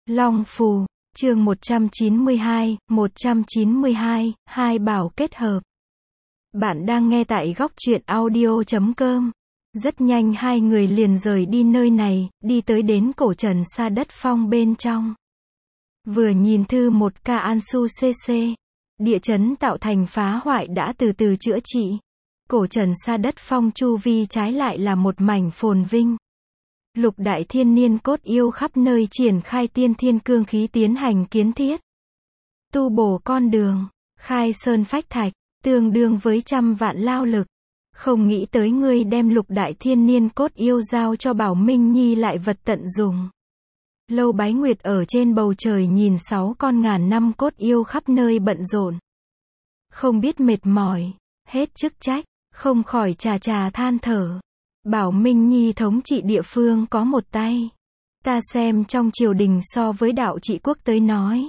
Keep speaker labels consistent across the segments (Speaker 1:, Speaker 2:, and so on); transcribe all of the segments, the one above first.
Speaker 1: Long Phù, chương 192, hai bảo kết hợp. Bạn đang nghe tại góc truyện audio.com. Rất nhanh hai người liền rời đi nơi này, đi tới đến cổ trần Sa Đất Phong bên trong. Vừa nhìn thư một ca Ansu CC, địa chấn tạo thành phá hoại đã từ từ chữa trị. Cổ trần Sa Đất Phong chu vi trái lại là một mảnh phồn vinh. Lục đại thiên niên cốt yêu khắp nơi triển khai tiên thiên cương khí tiến hành kiến thiết. Tu bổ con đường, khai sơn phách thạch, tương đương với trăm vạn lao lực. Không nghĩ tới ngươi đem lục đại thiên niên cốt yêu giao cho Bảo Minh Nhi lại vật tận dùng. Lâu Bái Nguyệt ở trên bầu trời nhìn 6 con ngàn năm cốt yêu khắp nơi bận rộn. Không biết mệt mỏi, hết chức trách, không khỏi trà trà than thở. Bảo Minh Nhi thống trị địa phương có một tay. Ta xem trong triều đình so với đạo trị quốc tới nói.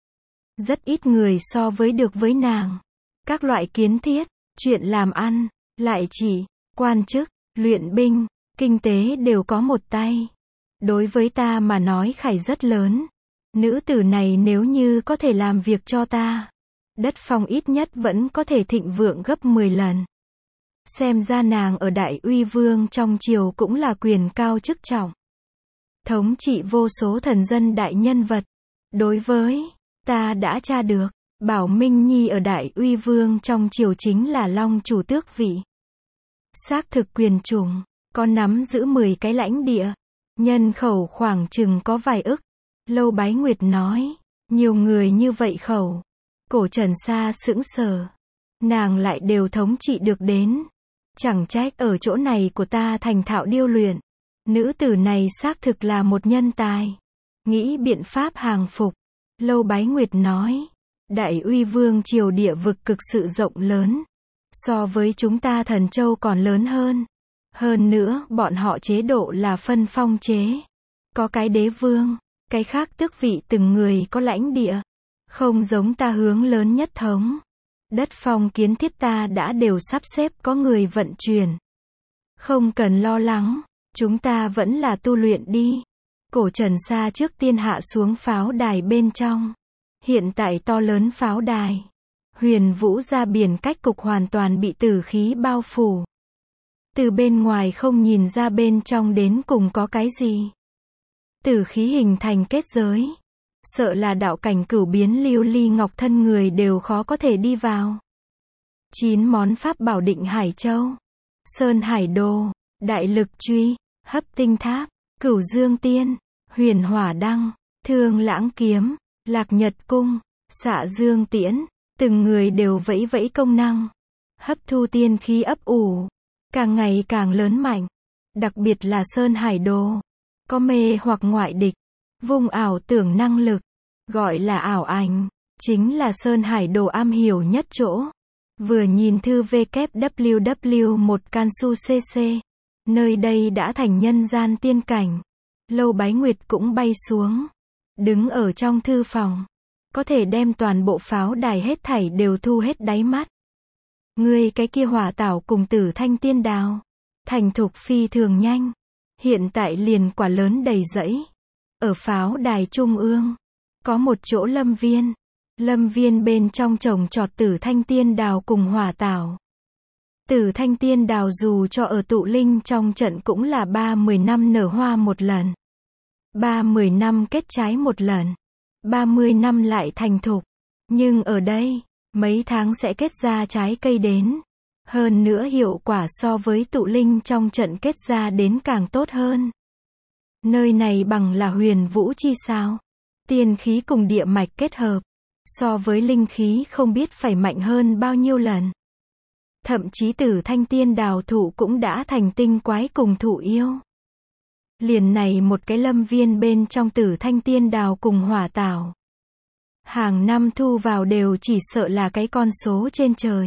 Speaker 1: Rất ít người so với được với nàng. Các loại kiến thiết, chuyện làm ăn, lại chỉ, quan chức, luyện binh, kinh tế đều có một tay. Đối với ta mà nói khải rất lớn. Nữ tử này nếu như có thể làm việc cho ta, đất phong ít nhất vẫn có thể thịnh vượng gấp 10 lần. Xem ra nàng ở Đại Uy Vương trong triều cũng là quyền cao chức trọng. Thống trị vô số thần dân đại nhân vật. Đối với ta đã tra được, Bảo Minh Nhi ở Đại Uy Vương trong triều chính là Long chủ tước vị. Xác thực quyền chủng, có nắm giữ 10 cái lãnh địa, nhân khẩu khoảng chừng có vài ức. Lâu Bái Nguyệt nói, nhiều người như vậy khẩu. Cổ Trần Sa sững sờ. Nàng lại đều thống trị được đến. Chẳng trách ở chỗ này của ta thành thạo điêu luyện. Nữ tử này xác thực là một nhân tài. Nghĩ biện pháp hàng phục. Lâu Bái Nguyệt nói, Đại Uy Vương triều địa vực cực sự rộng lớn. So với chúng ta Thần Châu còn lớn hơn. Hơn nữa, bọn họ chế độ là phân phong chế. Có cái đế vương, cái khác tước vị từng người có lãnh địa. Không giống ta hướng lớn nhất thống. Đất phong kiến thiết ta đã đều sắp xếp có người vận chuyển. Không cần lo lắng, chúng ta vẫn là tu luyện đi. Cổ Trần Sa trước tiên hạ xuống pháo đài bên trong. Hiện tại to lớn pháo đài. Huyền Vũ ra biển cách cục hoàn toàn bị tử khí bao phủ. Từ bên ngoài không nhìn ra bên trong đến cùng có cái gì. Tử khí hình thành kết giới. Sợ là đạo cảnh cửu biến lưu ly ngọc thân người đều khó có thể đi vào. 9 món pháp bảo Định Hải Châu, Sơn Hải Đồ, Đại Lực Truy, Hấp Tinh Tháp, Cửu Dương Tiên, Huyền Hỏa Đăng, Thương Lãng Kiếm, Lạc Nhật Cung, Xạ Dương Tiễn, từng người đều vẫy vẫy công năng. Hấp thu tiên khí ấp ủ, càng ngày càng lớn mạnh. Đặc biệt là Sơn Hải Đồ, có mê hoặc ngoại địch. Vùng ảo tưởng năng lực, gọi là ảo ảnh, chính là Sơn Hải Đồ am hiểu nhất chỗ. Vừa nhìn thư www một Kansu CC, nơi đây đã thành nhân gian tiên cảnh. Lâu Bái Nguyệt cũng bay xuống, đứng ở trong thư phòng, có thể đem toàn bộ pháo đài hết thảy đều thu hết đáy mắt. Ngươi cái kia hỏa tảo cùng Tử Thanh Tiên Đào, thành thục phi thường nhanh, hiện tại liền quả lớn đầy rẫy. Ở pháo đài trung ương, có một chỗ lâm viên. Lâm viên bên trong trồng trọt Tử Thanh Tiên Đào cùng hỏa tảo. Tử Thanh Tiên Đào dù cho ở tụ linh trong trận cũng là 30 năm nở hoa một lần. 30 năm kết trái một lần. 30 năm lại thành thục. Nhưng ở đây, mấy tháng sẽ kết ra trái cây đến. Hơn nữa hiệu quả so với tụ linh trong trận kết ra đến càng tốt hơn. Nơi này bằng là huyền vũ chi sao? Tiên khí cùng địa mạch kết hợp. So với linh khí không biết phải mạnh hơn bao nhiêu lần. Thậm chí Tử Thanh Tiên Đào thụ cũng đã thành tinh quái cùng thụ yêu. Liền này một cái lâm viên bên trong Tử Thanh Tiên Đào cùng hỏa tảo. Hàng năm thu vào đều chỉ sợ là cái con số trên trời.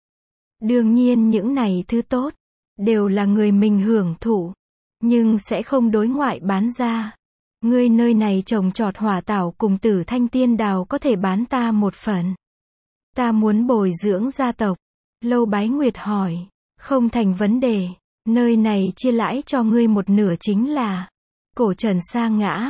Speaker 1: Đương nhiên những này thứ tốt, đều là người mình hưởng thụ. Nhưng sẽ không đối ngoại bán ra. Ngươi nơi này trồng trọt hỏa tảo cùng Tử Thanh Tiên Đào có thể bán ta một phần. Ta muốn bồi dưỡng gia tộc. Lâu Bái Nguyệt hỏi. Không thành vấn đề. Nơi này chia lãi cho ngươi một nửa chính là. Cổ Trần Sa ngã.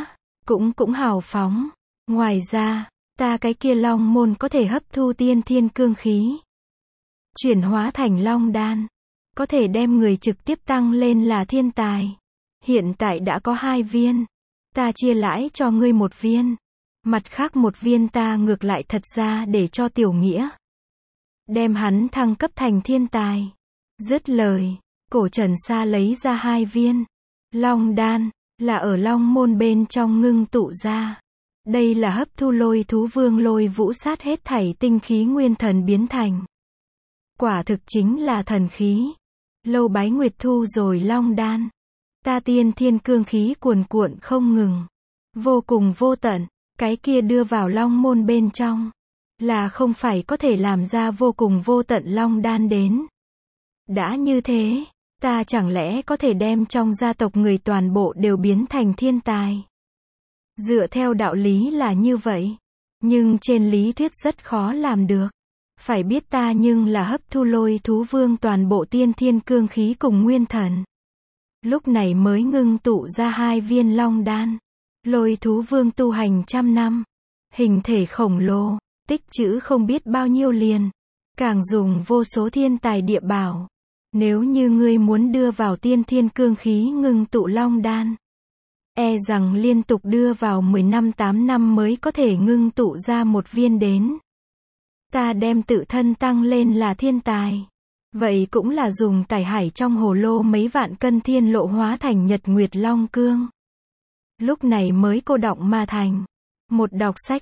Speaker 1: cũng hào phóng. Ngoài ra, ta cái kia long môn có thể hấp thu tiên thiên cương khí, chuyển hóa thành long đan, có thể đem người trực tiếp tăng lên là thiên tài. Hiện tại đã có 2 viên, ta chia lãi cho ngươi 1 viên, mặt khác 1 viên ta ngược lại thật ra để cho Tiểu Nghĩa, đem hắn thăng cấp thành thiên tài. Dứt lời, Cổ Trần Sa lấy ra 2 viên long đan, là ở long môn bên trong ngưng tụ ra. Đây là hấp thu Lôi Thú Vương Lôi Vũ Sát hết thảy tinh khí nguyên thần biến thành. Quả thực chính là thần khí. Lâu Bái Nguyệt thu rồi long đan, ta tiên thiên cương khí cuồn cuộn không ngừng, vô cùng vô tận, cái kia đưa vào long môn bên trong, là không phải có thể làm ra vô cùng vô tận long đan đến. Đã như thế, ta chẳng lẽ có thể đem trong gia tộc người toàn bộ đều biến thành thiên tài? Dựa theo đạo lý là như vậy, nhưng trên lý thuyết rất khó làm được. Phải biết ta nhưng là hấp thu Lôi Thú Vương toàn bộ tiên thiên cương khí cùng nguyên thần. Lúc này mới ngưng tụ ra 2 viên long đan. Lôi Thú Vương tu hành 100 năm, hình thể khổng lồ, tích trữ không biết bao nhiêu liền, càng dùng vô số thiên tài địa bảo. Nếu như ngươi muốn đưa vào tiên thiên cương khí ngưng tụ long đan, e rằng liên tục đưa vào 10 năm 8 năm mới có thể ngưng tụ ra 1 viên đến. Ta đem tự thân tăng lên là thiên tài. Vậy cũng là dùng tải hải trong hồ lô mấy vạn cân thiên lộ hóa thành Nhật Nguyệt Long Cương. Lúc này mới cô đọng mà thành. Một đọc sách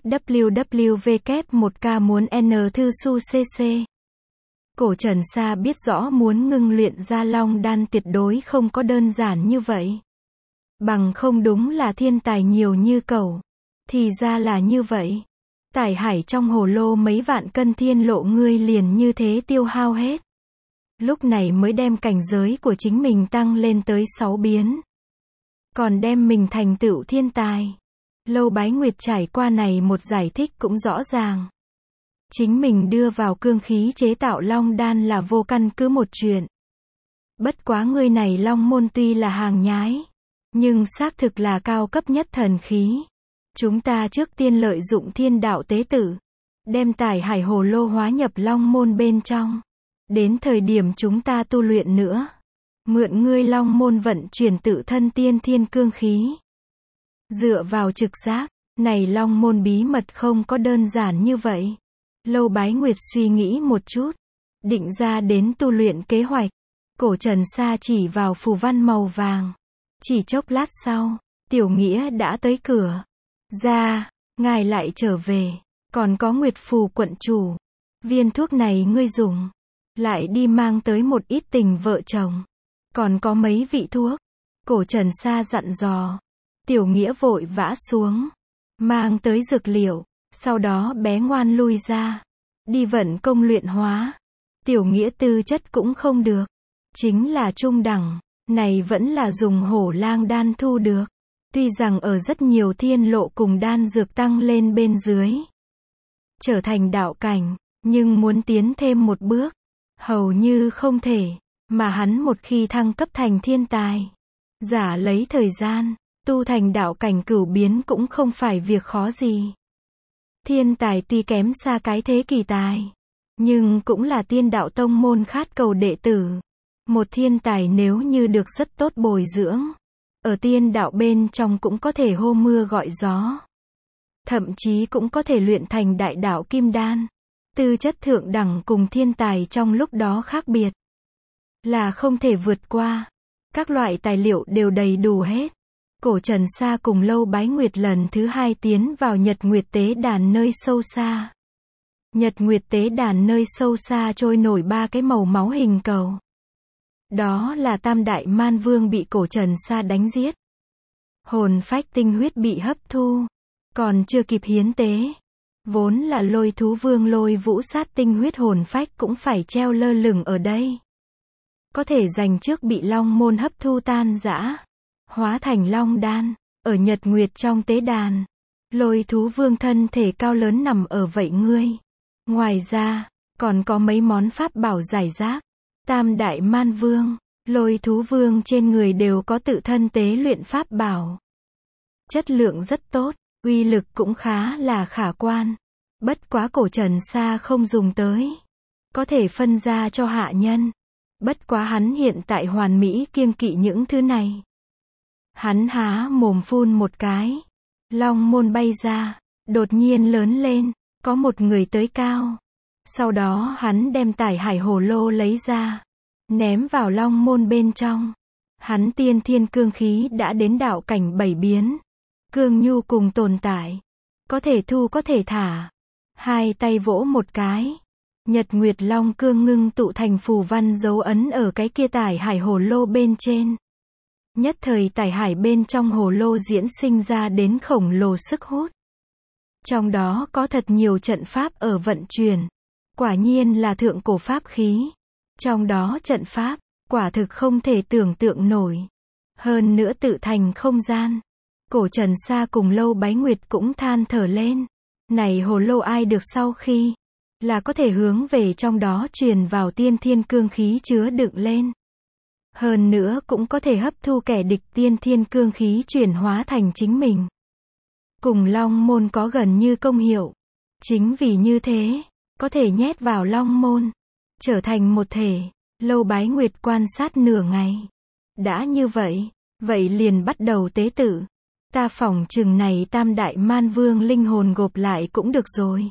Speaker 1: www.1k muốn N thư su cc. Cổ Trần Sa biết rõ muốn ngưng luyện ra long đan tuyệt đối không có đơn giản như vậy. Bằng không đúng là thiên tài nhiều như cẩu. Thì ra là như vậy. Tải hải trong hồ lô mấy vạn cân thiên lộ ngươi liền như thế tiêu hao hết. Lúc này mới đem cảnh giới của chính mình tăng lên tới 6 biến. Còn đem mình thành tựu thiên tài. Lâu Bái Nguyệt trải qua này một giải thích cũng rõ ràng. Chính mình đưa vào cương khí chế tạo long đan là vô căn cứ một chuyện. Bất quá ngươi này long môn tuy là hàng nhái, nhưng xác thực là cao cấp nhất thần khí. Chúng ta trước tiên lợi dụng thiên đạo tế tử, đem tải hải hồ lô hóa nhập long môn bên trong. Đến thời điểm chúng ta tu luyện nữa, mượn ngươi long môn vận chuyển tự thân tiên thiên cương khí. Dựa vào trực giác, này long môn bí mật không có đơn giản như vậy. Lâu Bái Nguyệt suy nghĩ một chút, định ra đến tu luyện kế hoạch. Cổ Trần Sa chỉ vào phù văn màu vàng. Chỉ chốc lát sau, Tiểu Nghĩa đã tới cửa. Ra, ngài lại trở về, còn có Nguyệt Phù quận chủ. Viên thuốc này ngươi dùng, lại đi mang tới một ít tình vợ chồng. Còn có mấy vị thuốc. Cổ Trần Sa dặn dò. Tiểu Nghĩa vội vã xuống, mang tới dược liệu, sau đó bé ngoan lui ra, đi vận công luyện hóa. Tiểu Nghĩa tư chất cũng không được, chính là trung đẳng, này vẫn là dùng hổ lang đan thu được. Tuy rằng ở rất nhiều thiên lộ cùng đan dược tăng lên bên dưới, trở thành đạo cảnh, nhưng muốn tiến thêm một bước, hầu như không thể, mà hắn một khi thăng cấp thành thiên tài, giả lấy thời gian, tu thành đạo cảnh cửu biến cũng không phải việc khó gì. Thiên tài tuy kém xa cái thế kỳ tài, nhưng cũng là tiên đạo tông môn khát cầu đệ tử. Một thiên tài nếu như được rất tốt bồi dưỡng, ở tiên đạo bên trong cũng có thể hô mưa gọi gió. Thậm chí cũng có thể luyện thành đại đạo kim đan. Tư chất thượng đẳng cùng thiên tài trong lúc đó khác biệt, là không thể vượt qua. Các loại tài liệu đều đầy đủ hết. Cổ Trần Sa cùng Lâu Bái Nguyệt lần thứ 2 tiến vào Nhật Nguyệt Tế Đàn nơi sâu xa. Nhật Nguyệt Tế Đàn nơi sâu xa trôi nổi 3 cái màu máu hình cầu. Đó là Tam Đại Man Vương bị Cổ Trần Sa đánh giết. Hồn phách tinh huyết bị hấp thu, còn chưa kịp hiến tế. Vốn là Lôi Thú Vương Lôi Vũ Sát tinh huyết hồn phách cũng phải treo lơ lửng ở đây. Có thể dành trước bị Long Môn hấp thu tan rã, hóa thành Long Đan, ở Nhật Nguyệt trong tế đàn. Lôi Thú Vương thân thể cao lớn nằm ở vậy ngươi. Ngoài ra, còn có mấy món pháp bảo giải rác. Tam Đại Man Vương, Lôi Thú Vương trên người đều có tự thân tế luyện pháp bảo. Chất lượng rất tốt, uy lực cũng khá là khả quan. Bất quá cổ Trần Sa không dùng tới. Có thể phân ra cho hạ nhân. Bất quá hắn hiện tại hoàn mỹ kiêng kỵ những thứ này. Hắn há mồm phun một cái. Long môn bay ra, đột nhiên lớn lên, có một người tới cao. Sau đó hắn đem tải hải hồ lô lấy ra, ném vào long môn bên trong. Hắn tiên thiên cương khí đã đến đạo cảnh 7 biến. Cương nhu cùng tồn tại. Có thể thu có thể thả. Hai tay vỗ một cái. Nhật Nguyệt Long cương ngưng tụ thành phù văn dấu ấn ở cái kia tải hải hồ lô bên trên. Nhất thời tải hải bên trong hồ lô diễn sinh ra đến khổng lồ sức hút. Trong đó có thật nhiều trận pháp ở vận chuyển. Quả nhiên là thượng cổ pháp khí. Trong đó trận pháp, quả thực không thể tưởng tượng nổi. Hơn nữa tự thành không gian. Cổ Trần Sa cùng Lâu Bái Nguyệt cũng than thở lên. Này hồ lô ai được sau khi là có thể hướng về trong đó truyền vào tiên thiên cương khí chứa đựng lên. Hơn nữa cũng có thể hấp thu kẻ địch tiên thiên cương khí chuyển hóa thành chính mình. Cùng long môn có gần như công hiệu. Chính vì như thế, có thể nhét vào long môn, trở thành một thể. Lâu Bái Nguyệt quan sát nửa ngày. Đã như vậy, vậy liền bắt đầu tế tự. Ta phỏng chừng này tam đại man vương linh hồn gộp lại cũng được rồi.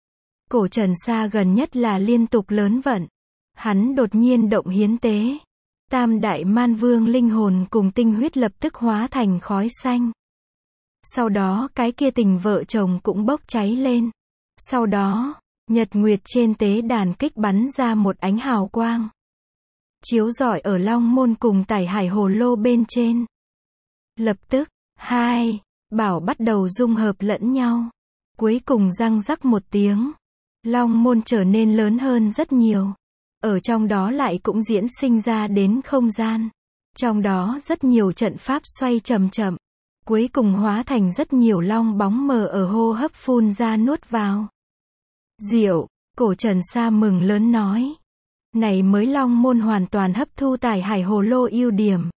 Speaker 1: Cổ Trần Sa gần nhất là liên tục lớn vận. Hắn đột nhiên động hiến tế. Tam đại man vương linh hồn cùng tinh huyết lập tức hóa thành khói xanh. Sau đó cái kia tình vợ chồng cũng bốc cháy lên. Sau đó, nhật nguyệt trên tế đàn kích bắn ra một ánh hào quang. Chiếu rọi ở long môn cùng tải hải hồ lô bên trên. Lập tức, hai bảo bắt đầu dung hợp lẫn nhau. Cuối cùng răng rắc một tiếng. Long môn trở nên lớn hơn rất nhiều. Ở trong đó lại cũng diễn sinh ra đến không gian. Trong đó rất nhiều trận pháp xoay chậm chậm. Cuối cùng hóa thành rất nhiều long bóng mờ ở hô hấp phun ra nuốt vào. Diệu, cổ Trần Sa mừng lớn nói. Này mới long môn hoàn toàn hấp thu tải hải hồ lô ưu điểm.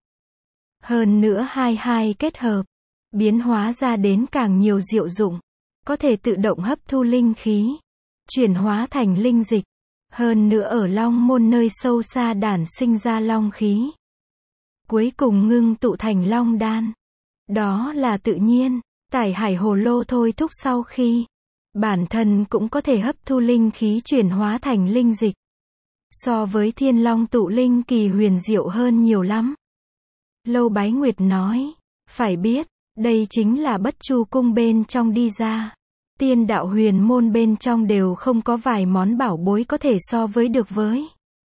Speaker 1: Hơn nữa hai kết hợp. Biến hóa ra đến càng nhiều diệu dụng. Có thể tự động hấp thu linh khí. Chuyển hóa thành linh dịch. Hơn nữa ở long môn nơi sâu xa đản sinh ra long khí. Cuối cùng ngưng tụ thành long đan. Đó là tự nhiên. Tải hải hồ lô thôi thúc sau khi. Bản thân cũng có thể hấp thu linh khí chuyển hóa thành linh dịch. So với thiên long tụ linh kỳ huyền diệu hơn nhiều lắm. Lâu Bái Nguyệt nói. Phải biết, đây chính là Bất Chu cung bên trong đi ra. Tiên đạo huyền môn bên trong đều không có vài món bảo bối có thể so với được với.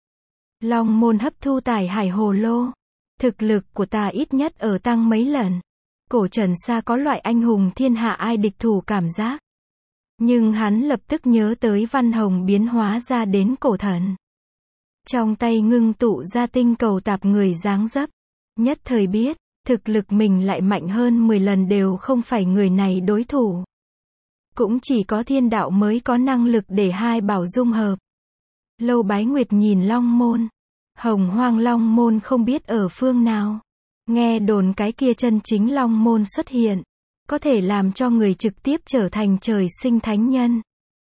Speaker 1: Long môn hấp thu tải hải hồ lô. Thực lực của ta ít nhất ở tăng mấy lần. Cổ Trần Sa có loại anh hùng thiên hạ ai địch thủ cảm giác. Nhưng hắn lập tức nhớ tới Văn Hồng biến hóa ra đến cổ thần. Trong tay ngưng tụ ra tinh cầu tạp người dáng dấp. Nhất thời biết, thực lực mình lại mạnh hơn 10 lần đều không phải người này đối thủ. Cũng chỉ có thiên đạo mới có năng lực để hai bảo dung hợp. Lâu Bái Nguyệt nhìn long môn. Hồng Hoang long môn không biết ở phương nào. Nghe đồn cái kia chân chính long môn xuất hiện. Có thể làm cho người trực tiếp trở thành trời sinh thánh nhân.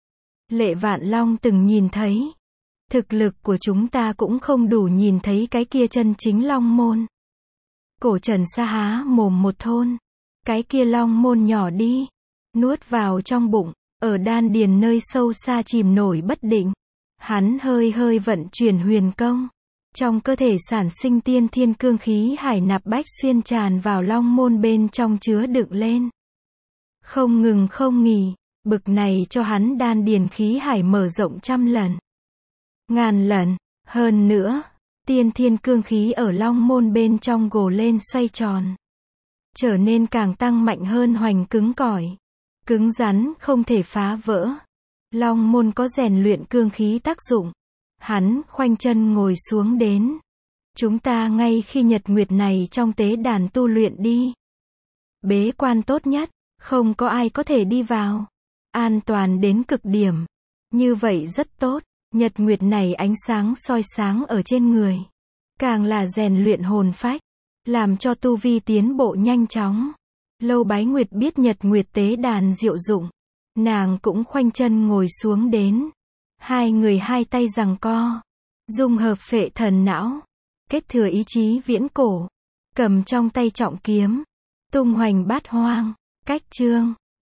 Speaker 1: Lệ Vạn Long từng nhìn thấy. Thực lực của chúng ta cũng không đủ nhìn thấy cái kia chân chính long môn. Cổ Trần Sa há mồm một thôn. Cái kia long môn nhỏ đi. Nuốt vào trong bụng. Ở đan điền nơi sâu xa chìm nổi bất định. Hắn hơi vận chuyển huyền công. Trong cơ thể sản sinh tiên thiên cương khí hải nạp bách xuyên tràn vào long môn bên trong chứa đựng lên. Không ngừng không nghỉ. Bực này cho hắn đan điền khí hải mở rộng 100 lần. Ngàn lần. Hơn nữa, tiên thiên cương khí ở long môn bên trong gồ lên xoay tròn. Trở nên càng tăng mạnh hơn hoành cứng cỏi. Cứng rắn không thể phá vỡ. Long môn có rèn luyện cương khí tác dụng. Hắn khoanh chân ngồi xuống đến. Chúng ta ngay khi nhật nguyệt này trong tế đàn tu luyện đi. Bế quan tốt nhất, không có ai có thể đi vào. An toàn đến cực điểm. Như vậy rất tốt. Nhật nguyệt này ánh sáng soi sáng ở trên người. Càng là rèn luyện hồn phách. Làm cho tu vi tiến bộ nhanh chóng. Lâu Bái Nguyệt biết nhật nguyệt tế đàn diệu dụng. Nàng cũng khoanh chân ngồi xuống đến. Hai người hai tay giằng co. Dung hợp phệ thần não. Kết thừa ý chí viễn cổ. Cầm trong tay trọng kiếm. Tung hoành bát hoang. Cách chương.